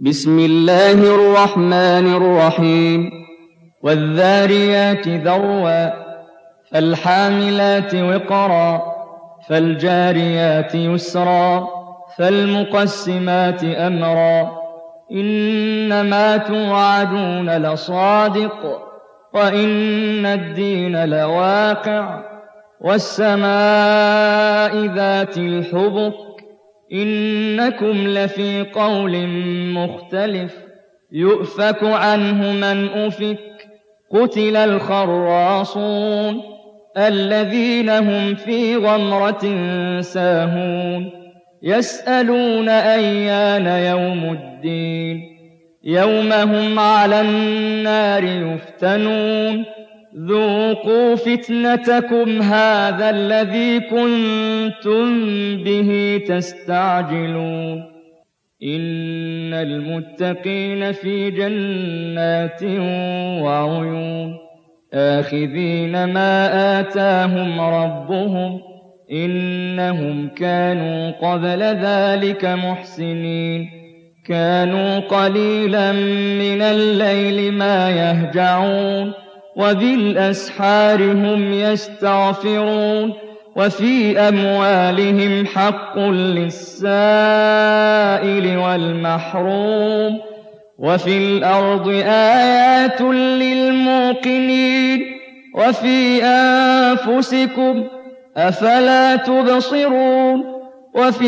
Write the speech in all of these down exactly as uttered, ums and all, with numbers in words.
بسم الله الرحمن الرحيم والذاريات ذروا فالحاملات وقرا فالجاريات يسرا فالمقسمات أمرا إنما توعدون لصادق وإن الدين لواقع والسماء ذات الحبك إنكم لفي قول مختلف يؤفك عنه من أفك قتل الخراصون الذين هم في غمرة ساهون يسألون أيان يوم الدين يوم هم على النار يفتنون ذوقوا فتنتكم هذا الذي كنتم به تستعجلون إن المتقين في جنات وعيون آخذين ما آتاهم ربهم إنهم كانوا قبل ذلك محسنين كانوا قليلا من الليل ما يهجعون وبالأسحار هم يستغفرون وفي أموالهم حق للسائل والمحروم وفي الأرض آيات للموقنين وفي أنفسكم أفلا تبصرون وفي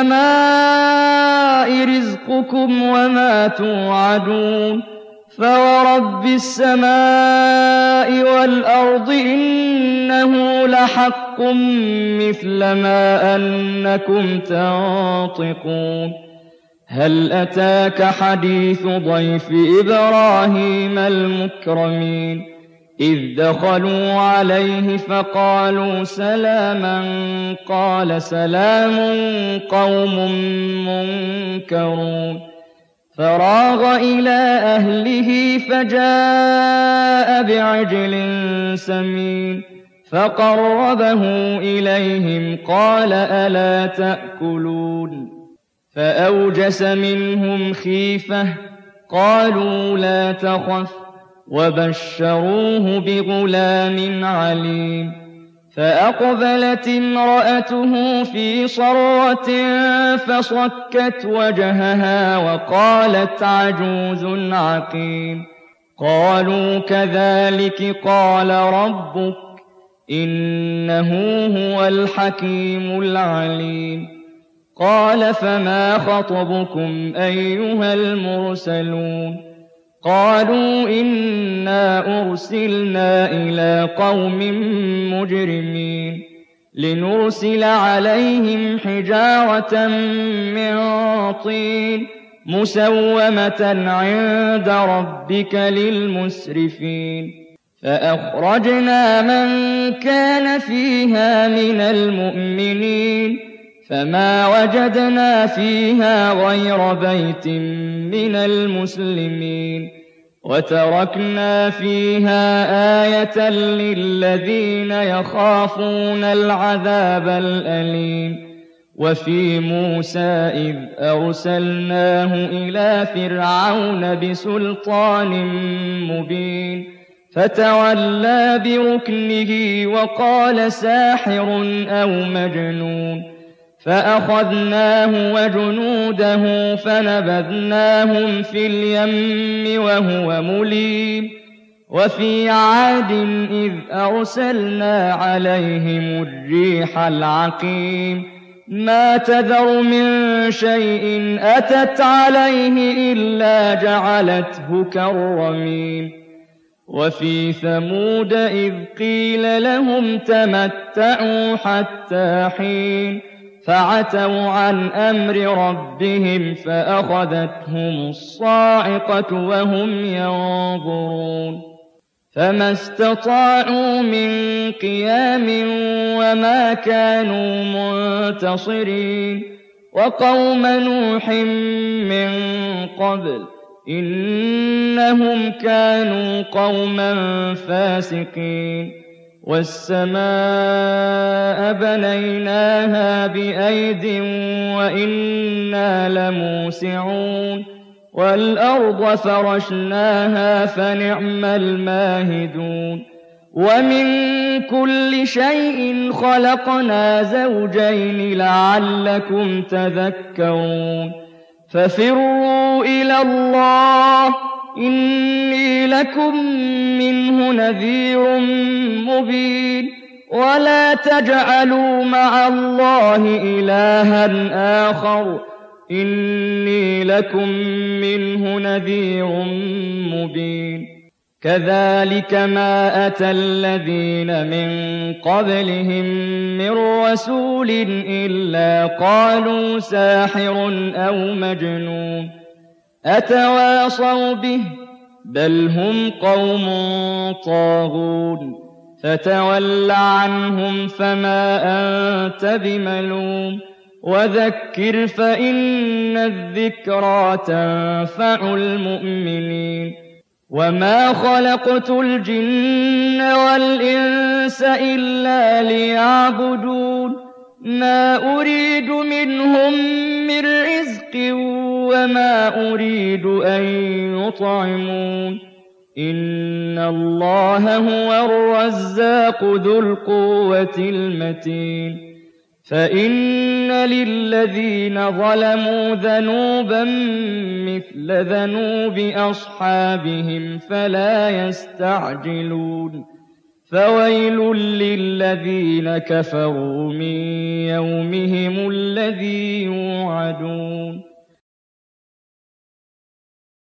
السماء رزقكم وما توعدون فورب السماء والأرض إنه لحق مثل ما أنكم تنطقون هل أتاك حديث ضيف إبراهيم المكرمين إذ دخلوا عليه فقالوا سلاما قال سلام قوم منكرون فراغ إلى أهله فجاء بعجل سمين فقربه إليهم قال ألا تأكلون فأوجس منهم خيفة قالوا لا تخف وبشروه بغلام عليم فأقبلت امرأته في صرة فصكت وجهها وقالت عجوز عقيم قالوا كذلك قال ربك إنه هو الحكيم العليم قال فما خطبكم أيها المرسلون قالوا إنا أرسلنا إلى قوم مجرمين لنرسل عليهم حجارة من طين مسومة عند ربك للمسرفين فأخرجنا من كان فيها من المؤمنين فما وجدنا فيها غير بيت من المسلمين وتركنا فيها آية للذين يخافون العذاب الأليم وفي موسى إذ أرسلناه إلى فرعون بسلطان مبين فتولى بركنه وقال ساحر أو مجنون فأخذناه وجنوده فنبذناهم في اليم وهو مليم وفي عاد إذ أرسلنا عليهم الريح العقيم ما تذر من شيء أتت عليه إلا جعلته كالرميم وفي ثمود إذ قيل لهم تمتعوا حتى حين فعتوا عن أمر ربهم فأخذتهم الصاعقة وهم ينظرون فما استطاعوا من قيام وما كانوا منتصرين وقوم نوح من قبل إنهم كانوا قوما فاسقين والسماء بنيناها بأيد وإنا لموسعون وَالْأَرْضَ فَرَشْنَاهَا فَنِعْمَ الْمَاهِدُونَ وَمِن كُلِّ شَيْءٍ خَلَقْنَا زَوْجَيْنِ لَعَلَّكُمْ تَذَكَّرُونَ فَفِرُّوا إِلَى اللَّهِ إِنِّي لَكُم مِّنْهُ نَذِيرٌ مُّبِينٌ وَلَا تَجْعَلُوا مَعَ اللَّهِ إِلَٰهًا آخَرَ إِنِّي لَكُم مِّنْهُ نَذِيرٌ مُّبِينٌ كَذَٰلِكَ مَا أَتَى الَّذِينَ مِن قَبْلِهِم مِّن رَّسُولٍ إِلَّا قَالُوا سَاحِرٌ أَوْ مَجْنُونٌ أَتَوَاصَوْا بِهِ ۚ بَلْ هُمْ قَوْمٌ طَاغُونَ فَتَوَلَّ عَنْهُمْ فَمَا أَنتَ بِمَلُومٍ وَذَكِّرْ فَإِنَّ الذِّكْرَىٰ تَنفَعُ الْمُؤْمِنِينَ وَمَا خَلَقْتُ الْجِنَّ وَالْإِنسَ إِلَّا لِيَعْبُدُونِ مَا أُرِيدُ مِنْهُم مِّن رِّزْقٍ وَمَا أُرِيدُ أَن يُطْعِمُونِ إِنَّ اللَّهَ هُوَ الرَّزَّاقُ ذُو الْقُوَّةِ الْمَتِينُ فَإِنَّ لِلَّذِينَ ظَلَمُوا ذَنُوبًا مِّثْلَ ذَنُوبِ أَصْحَابِهِمْ فَلَا يَسْتَعْجِلُونِ فَوَيْلٌ لِّلَّذِينَ كَفَرُوا مِن يَوْمِهِمُ الَّذِي يُوعَدُونَ